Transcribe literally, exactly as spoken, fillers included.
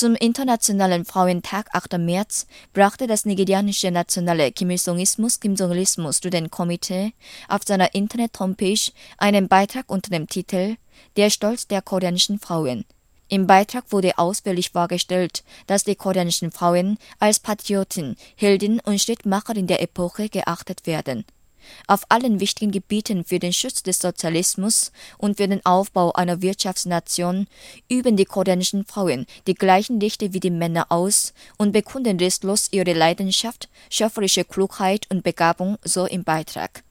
Zum Internationalen Frauentag achter März brachte das nigerianische nationale Kim-Il-sungismus-Kim-Jong-Ilismus-Studentenkomitee auf seiner Internet-Homepage einen Beitrag unter dem Titel »Der Stolz der koreanischen Frauen«. Im Beitrag wurde ausführlich vorgestellt, dass die koreanischen Frauen als Patriotin, Heldin und Schrittmacherin der Epoche geachtet werden. Auf allen wichtigen Gebieten für den Schutz des Sozialismus und für den Aufbau einer Wirtschaftsnation üben die koreanischen Frauen die gleichen Rechte wie die Männer aus und bekunden restlos ihre Leidenschaft, schöpferische Klugheit und Begabung, so im Beitrag.